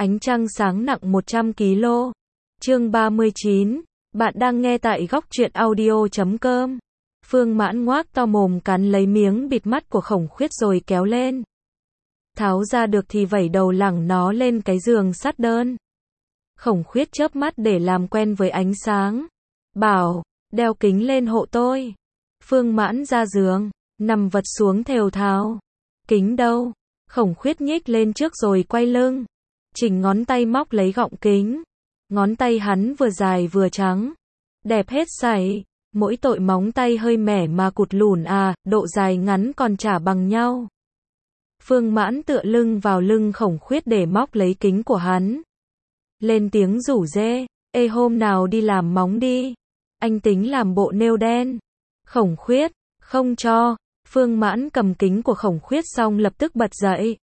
Ánh trăng sáng nặng 100 kg. Chương 39. Bạn đang nghe tại góc truyện audio.com. Phương Mãn ngoác to mồm cắn lấy miếng bịt mắt của Khổng Khuyết rồi kéo lên. Tháo ra được thì vẩy đầu lẳng nó lên cái giường sắt đơn. Khổng Khuyết chớp mắt để làm quen với ánh sáng. Bảo, đeo kính lên hộ tôi. Phương Mãn ra giường, nằm vật xuống thều thào. Kính đâu? Khổng Khuyết nhích lên trước rồi quay lưng. Chỉnh ngón tay móc lấy gọng kính. Ngón tay hắn vừa dài vừa trắng. Đẹp hết sảy. Mỗi tội móng tay hơi mẻ mà cụt lùn à, độ dài ngắn còn chả bằng nhau. Phương Mãn tựa lưng vào lưng Khổng Khuyết để móc lấy kính của hắn. Lên tiếng rủ rê, ê hôm nào đi làm móng đi. Anh tính làm bộ nêu đen. Khổng Khuyết, không cho. Phương Mãn cầm kính của Khổng Khuyết xong lập tức bật dậy.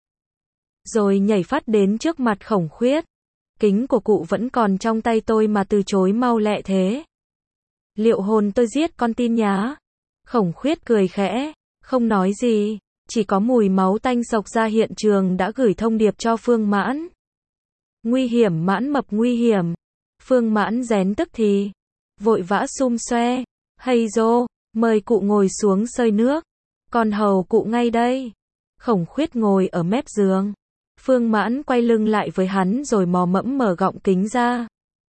Rồi nhảy phát đến trước mặt Khổng Khuyết. Kính của cụ vẫn còn trong tay tôi mà từ chối mau lẹ thế. Liệu hồn tôi giết con tin nhá. Khổng Khuyết cười khẽ, không nói gì, chỉ có mùi máu tanh xộc ra hiện trường đã gửi thông điệp cho Phương Mãn. Nguy hiểm Mãn mập nguy hiểm. Phương Mãn rén tức thì vội vã xum xoe, hay dô, mời cụ ngồi xuống xơi nước. Còn hầu cụ ngay đây. Khổng Khuyết ngồi ở mép giường. Phương Mãn quay lưng lại với hắn rồi mò mẫm mở gọng kính ra.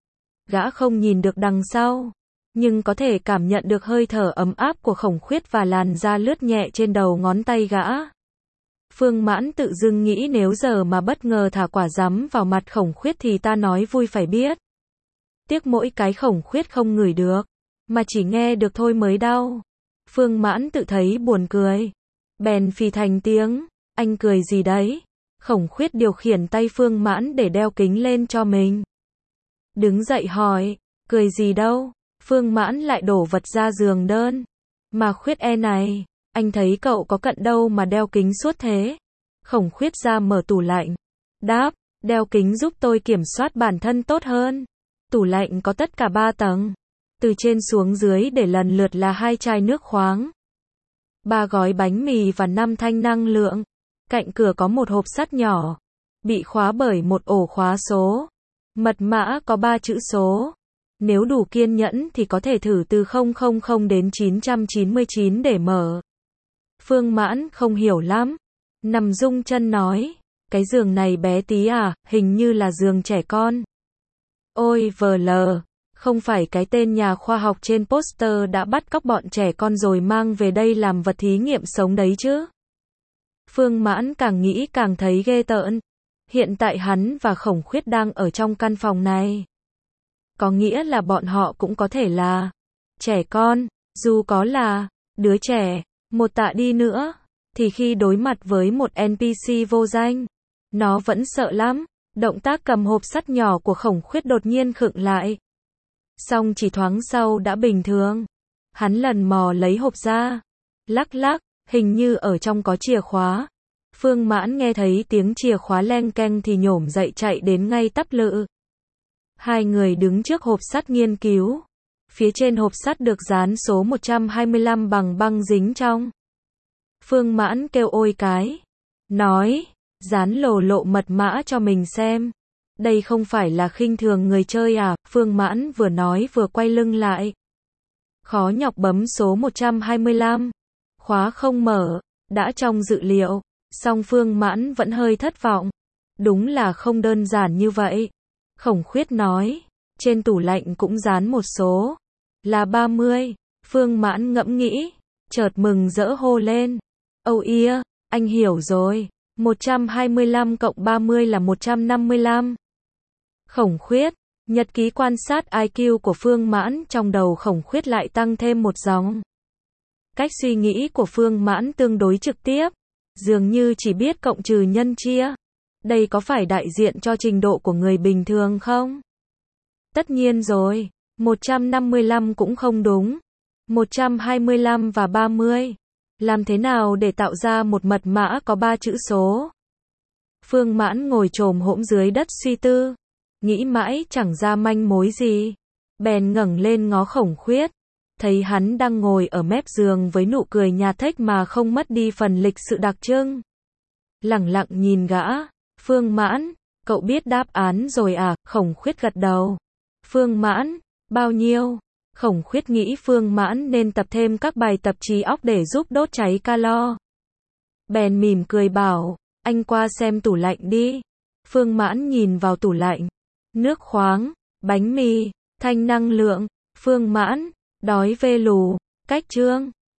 Gã không nhìn được đằng sau, nhưng có thể cảm nhận được hơi thở ấm áp của Khổng Khuyết và làn da lướt nhẹ trên đầu ngón tay gã. Phương Mãn tự dưng nghĩ nếu giờ mà bất ngờ thả quả rắm vào mặt Khổng Khuyết thì ta nói vui phải biết. Tiếc mỗi cái Khổng Khuyết không ngửi được, mà chỉ nghe được thôi mới đau. Phương Mãn tự thấy buồn cười. Bèn phì thành tiếng, anh cười gì đấy? Khổng Khuyết điều khiển tay Phương Mãn để đeo kính lên cho mình. Đứng dậy hỏi, cười gì đâu? Phương Mãn lại đổ vật ra giường đơn. Mà Khuyết e này, anh thấy cậu có cận đâu mà đeo kính suốt thế. Khổng Khuyết ra mở tủ lạnh. Đáp, đeo kính giúp tôi kiểm soát bản thân tốt hơn. Tủ lạnh có tất cả 3 tầng. Từ trên xuống dưới để lần lượt là 2 chai nước khoáng, 3 gói bánh mì và 5 thanh năng lượng. Cạnh cửa có một hộp sắt nhỏ, bị khóa bởi một ổ khóa số. Mật mã có 3 chữ số. Nếu đủ kiên nhẫn thì có thể thử từ 000 đến 999 để mở. Phương Mãn không hiểu lắm. Nằm rung chân nói, cái giường này bé tí à, hình như là giường trẻ con. Ôi VL, không phải cái tên nhà khoa học trên poster đã bắt cóc bọn trẻ con rồi mang về đây làm vật thí nghiệm sống đấy chứ. Phương Mãn càng nghĩ càng thấy ghê tởn. Hiện tại hắn và Khổng Khuyết đang ở trong căn phòng này. Có nghĩa là bọn họ cũng có thể là trẻ con, dù có là đứa trẻ, một tạ đi nữa, thì khi đối mặt với một NPC vô danh, nó vẫn sợ lắm. Động tác cầm hộp sắt nhỏ của Khổng Khuyết đột nhiên khựng lại. Xong chỉ thoáng sau đã bình thường. Hắn lần mò lấy hộp ra. Lắc lắc, hình như ở trong có chìa khóa. Phương Mãn nghe thấy tiếng chìa khóa leng keng thì nhổm dậy chạy đến ngay tắp lự. Hai người đứng trước hộp sắt nghiên cứu. Phía trên hộp sắt được dán số 125 bằng băng dính trong. Phương Mãn kêu ôi cái. Nói, dán lộ mật mã cho mình xem. Đây không phải là khinh thường người chơi à? Phương Mãn vừa nói vừa quay lưng lại. Khó nhọc bấm số 125. Khóa không mở, đã trong dự liệu. Song Phương Mãn vẫn hơi thất vọng. Đúng là không đơn giản như vậy. Khổng Khuyết nói, trên tủ lạnh cũng dán một số. Là 30. Phương Mãn ngẫm nghĩ, chợt mừng rỡ hô lên. Oh yeah, anh hiểu rồi. 125 cộng 30 là 155. Khổng Khuyết, nhật ký quan sát IQ của Phương Mãn trong đầu Khổng Khuyết lại tăng thêm một dòng. Cách suy nghĩ của Phương Mãn tương đối trực tiếp, dường như chỉ biết cộng trừ nhân chia. Đây có phải đại diện cho trình độ của người bình thường không? Tất nhiên rồi, 155 cũng không đúng. 125 và 30. Làm thế nào để tạo ra một mật mã có 3 chữ số? Phương Mãn ngồi chồm hổm dưới đất suy tư. Nghĩ mãi chẳng ra manh mối gì. Bèn ngẩng lên ngó Khổng Khuyết. Thấy hắn đang ngồi ở mép giường với nụ cười nhạt thếch mà không mất đi phần lịch sự đặc trưng. Lẳng lặng nhìn gã. Phương Mãn, Cậu biết đáp án rồi à? Khổng Khuyết gật đầu. Phương Mãn, bao nhiêu? Khổng Khuyết nghĩ Phương Mãn nên tập thêm các bài tập trí óc để giúp đốt cháy calo. Bèn mỉm cười bảo, anh qua xem tủ lạnh đi. Phương Mãn nhìn vào tủ lạnh. Nước khoáng, bánh mì, thanh năng lượng. Phương Mãn, đói vê lù, cách chương.